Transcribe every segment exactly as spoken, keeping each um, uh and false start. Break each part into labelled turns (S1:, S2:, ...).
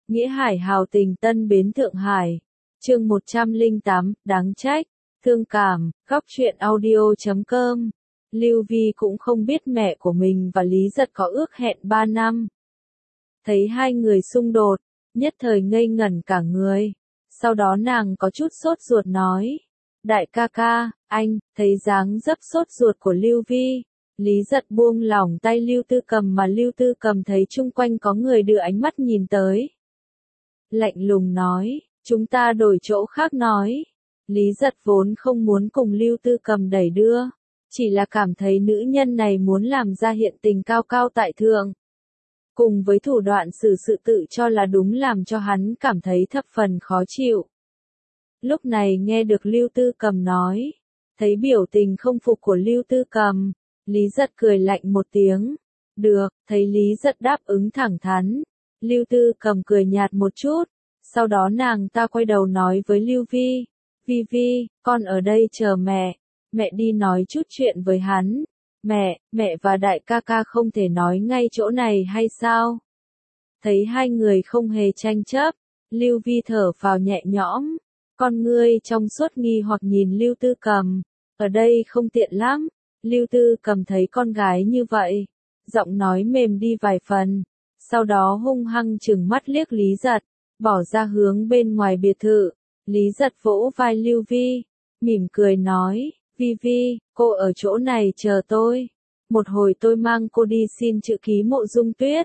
S1: Nghĩa Hải hào tình Tân Bến Thượng Hải. Chương một trăm lẻ tám, đáng trách, thương cảm, góc truyện audio chấm com. Lưu Vi cũng không biết mẹ của mình và Lý Giật có ước hẹn ba năm. Thấy hai người xung đột, nhất thời ngây ngẩn cả người. Sau đó nàng có chút sốt ruột nói. Đại ca ca, anh, thấy dáng dấp sốt ruột của Lưu Vi. Lý Giật buông lỏng tay Lưu Tư Cầm mà Lưu Tư Cầm thấy chung quanh có người đưa ánh mắt nhìn tới. Lạnh lùng nói, chúng ta đổi chỗ khác nói. Lý Giật vốn không muốn cùng Lưu Tư Cầm đẩy đưa, chỉ là cảm thấy nữ nhân này muốn làm ra hiện tình cao cao tại thượng. Cùng với thủ đoạn xử sự tự cho là đúng làm cho hắn cảm thấy thập phần khó chịu. Lúc này nghe được Lưu Tư Cầm nói, thấy biểu tình không phục của Lưu Tư Cầm, Lý Giật cười lạnh một tiếng. Được, thấy Lý Giật đáp ứng thẳng thắn. Lưu Tư Cầm cười nhạt một chút, sau đó nàng ta quay đầu nói với Lưu Vi. Vi Vi, con ở đây chờ mẹ, mẹ đi nói chút chuyện với hắn. Mẹ, mẹ và đại ca ca không thể nói ngay chỗ này hay sao? Thấy hai người không hề tranh chấp, Lưu Vi thở phào nhẹ nhõm, con ngươi trong suốt nghi hoặc nhìn Lưu Tư Cầm, ở đây không tiện lắm. Lưu Tư Cầm thấy con gái như vậy, giọng nói mềm đi vài phần, sau đó hung hăng trừng mắt liếc Lý Giật, bỏ ra hướng bên ngoài biệt thự. Lý Giật vỗ vai Lưu Vi, mỉm cười nói, Vi Vi, cô ở chỗ này chờ tôi, một hồi tôi mang cô đi xin chữ ký Mộ Dung Tuyết.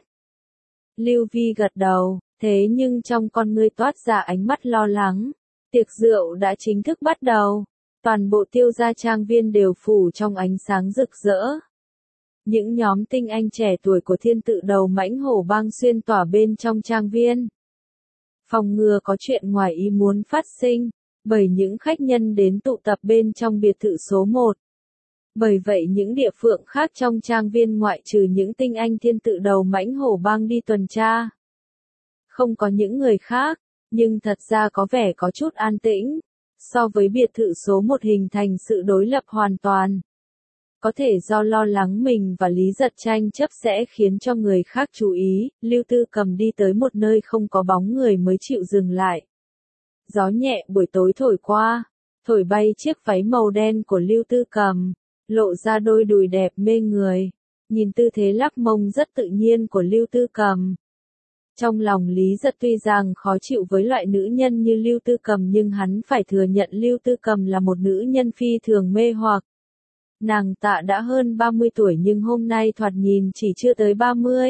S1: Lưu Vi gật đầu, thế nhưng trong con ngươi toát ra ánh mắt lo lắng. Tiệc rượu đã chính thức bắt đầu, toàn bộ Tiêu gia trang viên đều phủ trong ánh sáng rực rỡ. Những nhóm tinh anh trẻ tuổi của thiên tự đầu mãnh hổ bang xuyên tỏa bên trong trang viên. Phòng ngừa có chuyện ngoài ý muốn phát sinh, bởi những khách nhân đến tụ tập bên trong biệt thự số một. Bởi vậy những địa phương khác trong trang viên ngoại trừ những tinh anh thiên tự đầu mãnh hổ bang đi tuần tra. Không có những người khác, nhưng thật ra có vẻ có chút an tĩnh, so với biệt thự số một hình thành sự đối lập hoàn toàn. Có thể do lo lắng mình và Lý Giật tranh chấp sẽ khiến cho người khác chú ý, Lưu Tư Cầm đi tới một nơi không có bóng người mới chịu dừng lại. Gió nhẹ buổi tối thổi qua, thổi bay chiếc váy màu đen của Lưu Tư Cầm, lộ ra đôi đùi đẹp mê người, nhìn tư thế lắc mông rất tự nhiên của Lưu Tư Cầm. Trong lòng Lý Giật tuy rằng khó chịu với loại nữ nhân như Lưu Tư Cầm nhưng hắn phải thừa nhận Lưu Tư Cầm là một nữ nhân phi thường mê hoặc. Nàng ta đã hơn ba mươi tuổi nhưng hôm nay thoạt nhìn chỉ chưa tới ba mươi.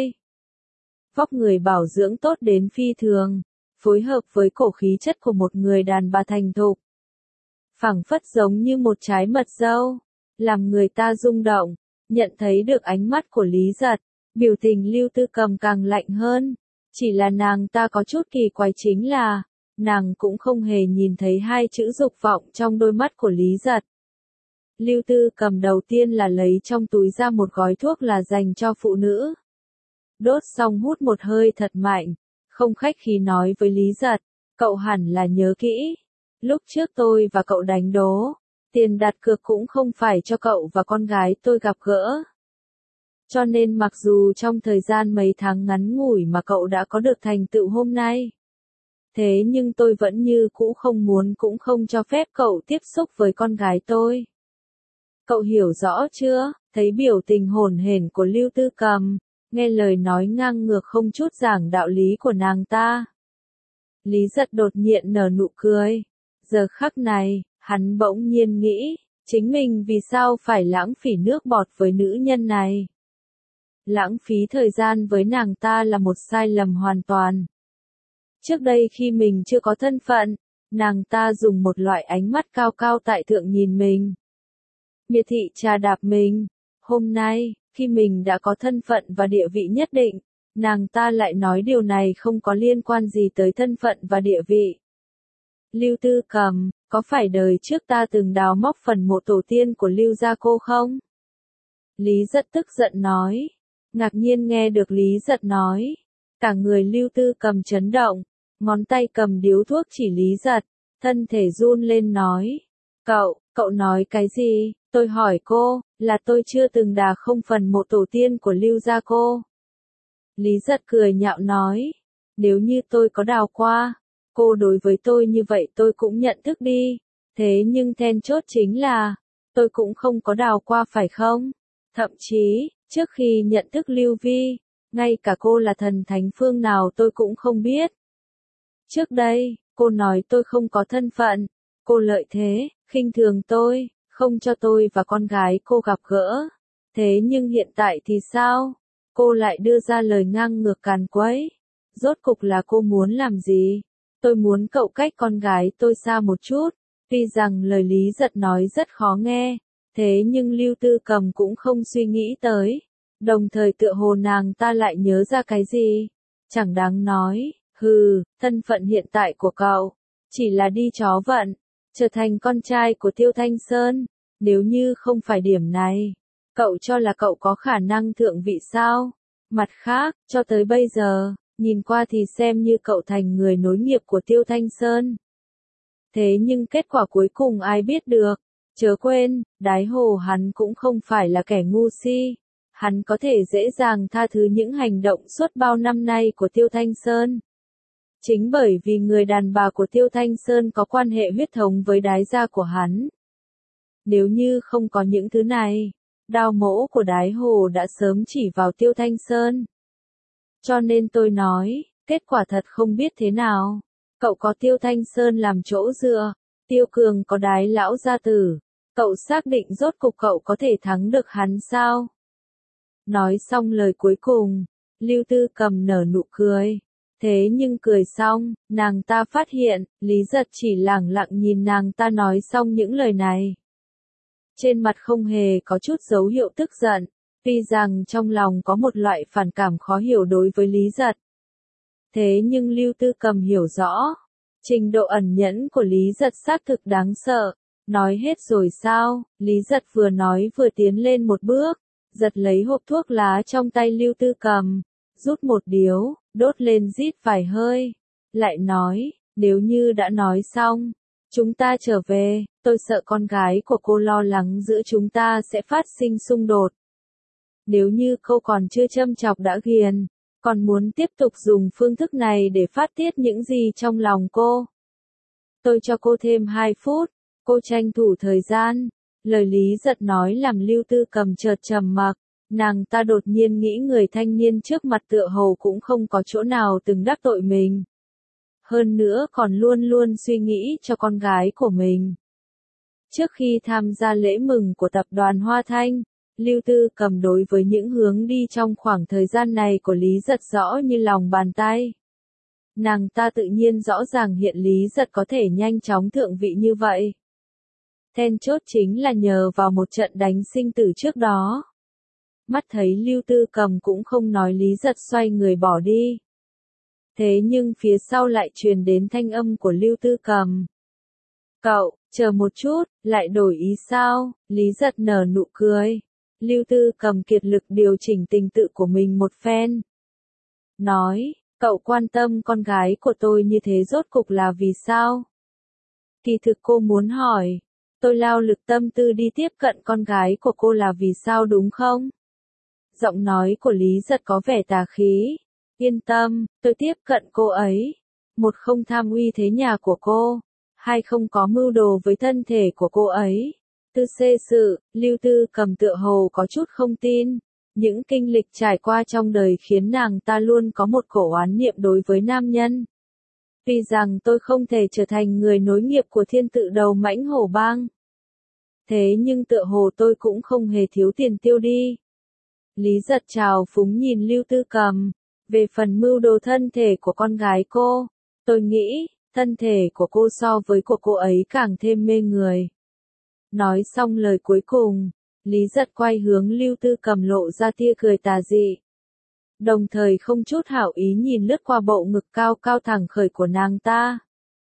S1: Vóc người bảo dưỡng tốt đến phi thường, phối hợp với cổ khí chất của một người đàn bà thành thục. Phảng phất giống như một trái mật dâu, làm người ta rung động. Nhận thấy được ánh mắt của Lý Giật, biểu tình Lưu Tư Cầm càng lạnh hơn. Chỉ là nàng ta có chút kỳ quái chính là, nàng cũng không hề nhìn thấy hai chữ dục vọng trong đôi mắt của Lý Giật. Lưu Tư Cầm đầu tiên là lấy trong túi ra một gói thuốc là dành cho phụ nữ. Đốt xong hút một hơi thật mạnh, không khách khí nói với Lý Giật, cậu hẳn là nhớ kỹ. Lúc trước tôi và cậu đánh đố, tiền đặt cược cũng không phải cho cậu và con gái tôi gặp gỡ. Cho nên mặc dù trong thời gian mấy tháng ngắn ngủi mà cậu đã có được thành tựu hôm nay, thế nhưng tôi vẫn như cũ không muốn cũng không cho phép cậu tiếp xúc với con gái tôi. Cậu hiểu rõ chưa? Thấy biểu tình hồn hển của Lưu Tư Cầm, nghe lời nói ngang ngược không chút giảng đạo lý của nàng ta. Lý Giật đột nhiên nở nụ cười. Giờ khắc này, hắn bỗng nhiên nghĩ, chính mình vì sao phải lãng phí nước bọt với nữ nhân này. Lãng phí thời gian với nàng ta là một sai lầm hoàn toàn. Trước đây khi mình chưa có thân phận, nàng ta dùng một loại ánh mắt cao cao tại thượng nhìn mình. Miệt thị trà đạp mình. Hôm nay, khi mình đã có thân phận và địa vị nhất định, nàng ta lại nói điều này không có liên quan gì tới thân phận và địa vị. Lưu Tư Cầm, có phải đời trước ta từng đào móc phần mộ tổ tiên của Lưu gia cô không? Lý Giật tức giận nói. Ngạc nhiên nghe được Lý Giật nói, cả người Lưu Tư Cầm chấn động, ngón tay cầm điếu thuốc chỉ Lý Giật, thân thể run lên nói. Cậu, cậu nói cái gì? Tôi hỏi cô, là tôi chưa từng đào không phần mộ tổ tiên của Lưu gia cô. Lý Giật cười nhạo nói. Nếu như tôi có đào qua, cô đối với tôi như vậy tôi cũng nhận thức đi. Thế nhưng then chốt chính là, tôi cũng không có đào qua phải không? Thậm chí, trước khi nhận thức Lưu Vi, ngay cả cô là thần thánh phương nào tôi cũng không biết. Trước đây, cô nói tôi không có thân phận, cô lợi thế, khinh thường tôi, không cho tôi và con gái cô gặp gỡ. Thế nhưng hiện tại thì sao? Cô lại đưa ra lời ngang ngược càn quấy. Rốt cục là cô muốn làm gì? Tôi muốn cậu cách con gái tôi xa một chút. Tuy rằng lời Lý Giật nói rất khó nghe, thế nhưng Lưu Tư Cầm cũng không suy nghĩ tới. Đồng thời tựa hồ nàng ta lại nhớ ra cái gì? Chẳng đáng nói, hừ, thân phận hiện tại của cậu, chỉ là đi chó vận, trở thành con trai của Tiêu Thanh Sơn. Nếu như không phải điểm này, cậu cho là cậu có khả năng thượng vị sao? Mặt khác, cho tới bây giờ, nhìn qua thì xem như cậu thành người nối nghiệp của Tiêu Thanh Sơn. Thế nhưng kết quả cuối cùng ai biết được? Chớ quên, Đái Hồ hắn cũng không phải là kẻ ngu si. Hắn có thể dễ dàng tha thứ những hành động suốt bao năm nay của Tiêu Thanh Sơn. Chính bởi vì người đàn bà của Tiêu Thanh Sơn có quan hệ huyết thống với đái gia của hắn. Nếu như không có những thứ này, đao mỗ của Đái Hồ đã sớm chỉ vào Tiêu Thanh Sơn. Cho nên tôi nói, kết quả thật không biết thế nào. Cậu có Tiêu Thanh Sơn làm chỗ dựa, Tiêu Cường có Đái lão gia tử. Cậu xác định rốt cục cậu có thể thắng được hắn sao? Nói xong lời cuối cùng, Lưu Tư Cầm nở nụ cười. Thế nhưng cười xong, nàng ta phát hiện, Lý Giật chỉ lẳng lặng nhìn nàng ta nói xong những lời này. Trên mặt không hề có chút dấu hiệu tức giận, tuy rằng trong lòng có một loại phản cảm khó hiểu đối với Lý Giật. Thế nhưng Lưu Tư Cầm hiểu rõ, trình độ ẩn nhẫn của Lý Giật xác thực đáng sợ. Nói hết rồi sao? Lý Giật vừa nói vừa tiến lên một bước, giật lấy hộp thuốc lá trong tay Lưu Tư Cầm, rút một điếu, đốt lên rít vài hơi, lại nói, nếu như đã nói xong, chúng ta trở về, tôi sợ con gái của cô lo lắng giữa chúng ta sẽ phát sinh xung đột. Nếu như cô còn chưa châm chọc đã ghiền, còn muốn tiếp tục dùng phương thức này để phát tiết những gì trong lòng cô. Tôi cho cô thêm hai phút, cô tranh thủ thời gian. Lời Lý Giật nói làm Lưu Tư Cầm chợt trầm mặc, nàng ta đột nhiên nghĩ người thanh niên trước mặt tựa hồ cũng không có chỗ nào từng đắc tội mình. Hơn nữa còn luôn luôn suy nghĩ cho con gái của mình. Trước khi tham gia lễ mừng của tập đoàn Hoa Thanh, Lưu Tư Cầm đối với những hướng đi trong khoảng thời gian này của Lý Giật rõ như lòng bàn tay. Nàng ta tự nhiên rõ ràng hiện Lý Giật có thể nhanh chóng thượng vị như vậy. Then chốt chính là nhờ vào một trận đánh sinh tử trước đó. Mắt thấy Lưu Tư Cầm cũng không nói Lý Giật xoay người bỏ đi. Thế nhưng phía sau lại truyền đến thanh âm của Lưu Tư Cầm. Cậu, chờ một chút, lại đổi ý sao? Lý Giật nở nụ cười. Lưu Tư Cầm kiệt lực điều chỉnh tình tự của mình một phen. Nói, cậu quan tâm con gái của tôi như thế rốt cục là vì sao? Kỳ thực cô muốn hỏi, tôi lao lực tâm tư đi tiếp cận con gái của cô là vì sao đúng không? Giọng nói của Lý Giật có vẻ tà khí. Yên tâm, tôi tiếp cận cô ấy. Một không tham uy thế nhà của cô. Hai không có mưu đồ với thân thể của cô ấy. Tư xê sự, Lưu Tư Cầm tựa hồ có chút không tin. Những kinh lịch trải qua trong đời khiến nàng ta luôn có một cổ oán niệm đối với nam nhân. Tuy rằng tôi không thể trở thành người nối nghiệp của thiên tự đầu mãnh hổ bang. Thế nhưng tựa hồ tôi cũng không hề thiếu tiền tiêu đi. Lý Giật trào phúng nhìn Lưu Tư Cầm. Về phần mưu đồ thân thể của con gái cô, tôi nghĩ, thân thể của cô so với của cô ấy càng thêm mê người. Nói xong lời cuối cùng, Lý Giật quay hướng Lưu Tư Cầm lộ ra tia cười tà dị. Đồng thời không chút hảo ý nhìn lướt qua bộ ngực cao cao thẳng khởi của nàng ta.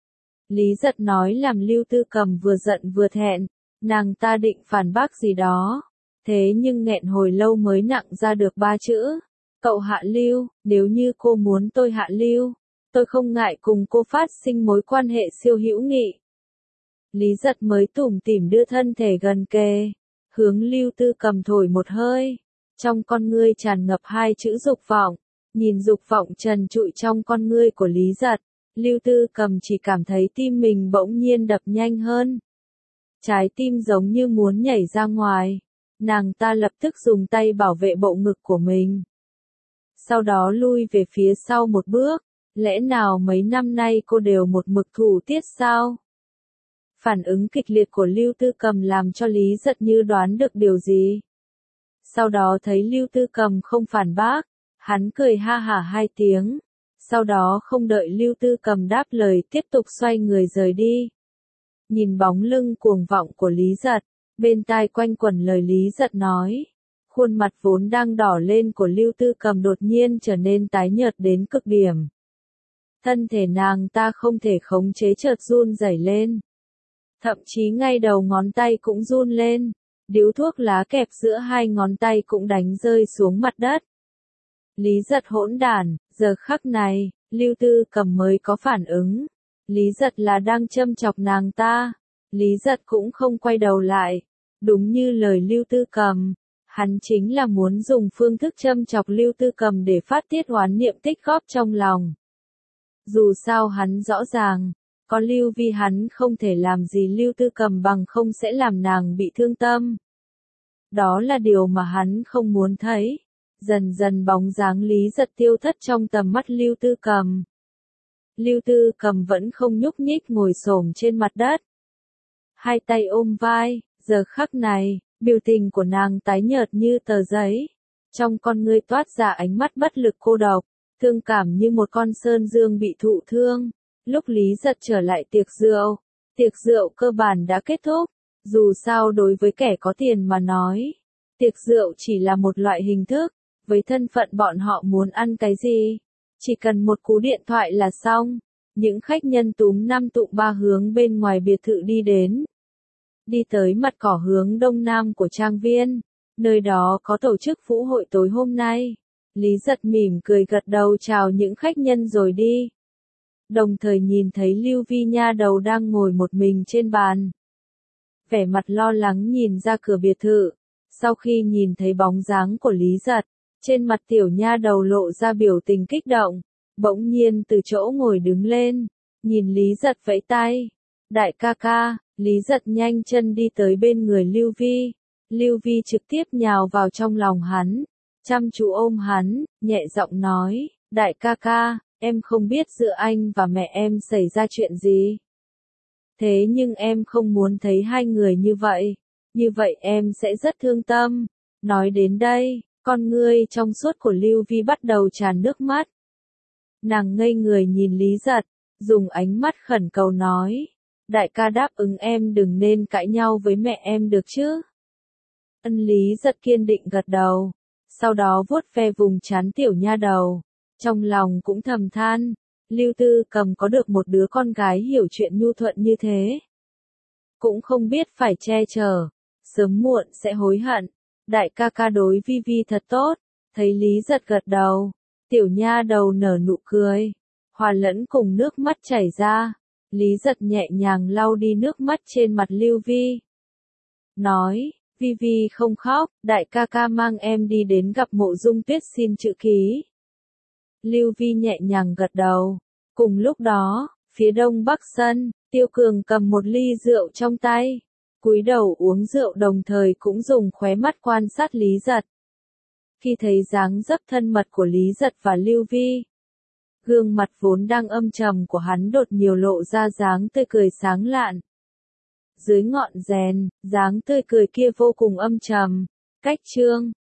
S1: Lý Giật nói làm Lưu Tư Cầm vừa giận vừa thẹn, nàng ta định phản bác gì đó. Thế nhưng nghẹn hồi lâu mới nặng ra được ba chữ. Cậu hạ lưu, nếu như cô muốn tôi hạ lưu, tôi không ngại cùng cô phát sinh mối quan hệ siêu hữu nghị. Lý Giật mới tủm tỉm đưa thân thể gần kề, hướng Lưu Tư Cầm thổi một hơi. Trong con ngươi tràn ngập hai chữ dục vọng, Nhìn dục vọng trần trụi trong con ngươi của Lý Giật, Lưu Tư Cầm chỉ cảm thấy tim mình bỗng nhiên đập nhanh hơn. Trái tim giống như muốn nhảy ra ngoài. Nàng ta lập tức dùng tay bảo vệ bộ ngực của mình. Sau đó lui về phía sau một bước. Lẽ nào mấy năm nay cô đều một mực thủ tiết sao? Phản ứng kịch liệt của Lưu Tư Cầm làm cho Lý Giật như đoán được điều gì. Sau đó thấy Lưu Tư Cầm không phản bác, hắn cười ha hả hai tiếng. Sau đó không đợi Lưu Tư Cầm đáp lời tiếp tục xoay người rời đi. Nhìn bóng lưng cuồng vọng của Lý Giật, bên tai quanh quẩn lời Lý Giật nói. Khuôn mặt vốn đang đỏ lên của Lưu Tư Cầm đột nhiên trở nên tái nhợt đến cực điểm. Thân thể nàng ta không thể khống chế chợt run rẩy lên. Thậm chí ngay đầu ngón tay cũng run lên. Điếu thuốc lá kẹp giữa hai ngón tay cũng đánh rơi xuống mặt đất. Lý Giật hỗn đản, giờ khắc này, Lưu Tư Cầm mới có phản ứng. Lý Giật là đang châm chọc nàng ta. Lý Giật cũng không quay đầu lại. Đúng như lời Lưu Tư Cầm, hắn chính là muốn dùng phương thức châm chọc Lưu Tư Cầm để phát tiết oán niệm tích góp trong lòng. Dù sao hắn rõ ràng, có Lưu Vi hắn không thể làm gì Lưu Tư Cầm bằng không sẽ làm nàng bị thương tâm. Đó là điều mà hắn không muốn thấy. Dần dần bóng dáng Lý Giật tiêu thất trong tầm mắt Lưu Tư Cầm. Lưu Tư Cầm vẫn không nhúc nhích ngồi xổm trên mặt đất. Hai tay ôm vai, giờ khắc này, biểu tình của nàng tái nhợt như tờ giấy. Trong con ngươi toát ra ánh mắt bất lực cô độc, thương cảm như một con sơn dương bị thụ thương. Lúc Lý Giật trở lại tiệc rượu, tiệc rượu cơ bản đã kết thúc. Dù sao đối với kẻ có tiền mà nói, tiệc rượu chỉ là một loại hình thức. Với thân phận bọn họ muốn ăn cái gì, chỉ cần một cú điện thoại là xong. Những khách nhân túm năm tụm ba hướng bên ngoài biệt thự đi đến. Đi tới mặt cỏ hướng đông nam của trang viên, nơi đó có tổ chức vũ hội tối hôm nay. Lý Giật mỉm cười gật đầu chào những khách nhân rồi đi. Đồng thời nhìn thấy Lưu Vi nha đầu đang ngồi một mình trên bàn. Vẻ mặt lo lắng nhìn ra cửa biệt thự. Sau khi nhìn thấy bóng dáng của Lý Giật, trên mặt tiểu nha đầu lộ ra biểu tình kích động, bỗng nhiên từ chỗ ngồi đứng lên, nhìn Lý Giật vẫy tay. Đại ca ca, Lý Giật nhanh chân đi tới bên người Lưu Vi. Lưu Vi trực tiếp nhào vào trong lòng hắn, chăm chú ôm hắn, nhẹ giọng nói, đại ca ca, em không biết giữa anh và mẹ em xảy ra chuyện gì. Thế nhưng em không muốn thấy hai người như vậy, như vậy em sẽ rất thương tâm. Nói đến đây, con ngươi trong suốt của Lưu Vi bắt đầu tràn nước mắt. Nàng ngây người nhìn Lý Giật, dùng ánh mắt khẩn cầu nói, đại ca đáp ứng em đừng nên cãi nhau với mẹ em được chứ. Ân. Lý Giật kiên định gật đầu, sau đó vuốt ve vùng trán tiểu nha đầu, trong lòng cũng thầm than, Lưu Tư Cầm có được một đứa con gái hiểu chuyện nhu thuận như thế. Cũng không biết phải che chở, sớm muộn sẽ hối hận. Đại ca ca đối Vi Vi thật tốt. Thấy Lý Giật gật đầu, tiểu nha đầu nở nụ cười, hòa lẫn cùng nước mắt chảy ra. Lý Giật nhẹ nhàng lau đi nước mắt trên mặt Lưu Vi. Nói, Vi Vi không khóc, đại ca ca mang em đi đến gặp Mộ Dung Tuyết xin chữ ký. Lưu Vi nhẹ nhàng gật đầu. Cùng lúc đó, phía đông bắc sân, Tiêu Cường cầm một ly rượu trong tay, cúi đầu uống rượu đồng thời cũng dùng khóe mắt quan sát Lý Giật. Khi thấy dáng dấp thân mật của Lý Giật và Lưu Vi, gương mặt vốn đang âm trầm của hắn đột nhiều lộ ra dáng tươi cười sáng lạn. Dưới ngọn rèn, dáng tươi cười kia vô cùng âm trầm, cách trương,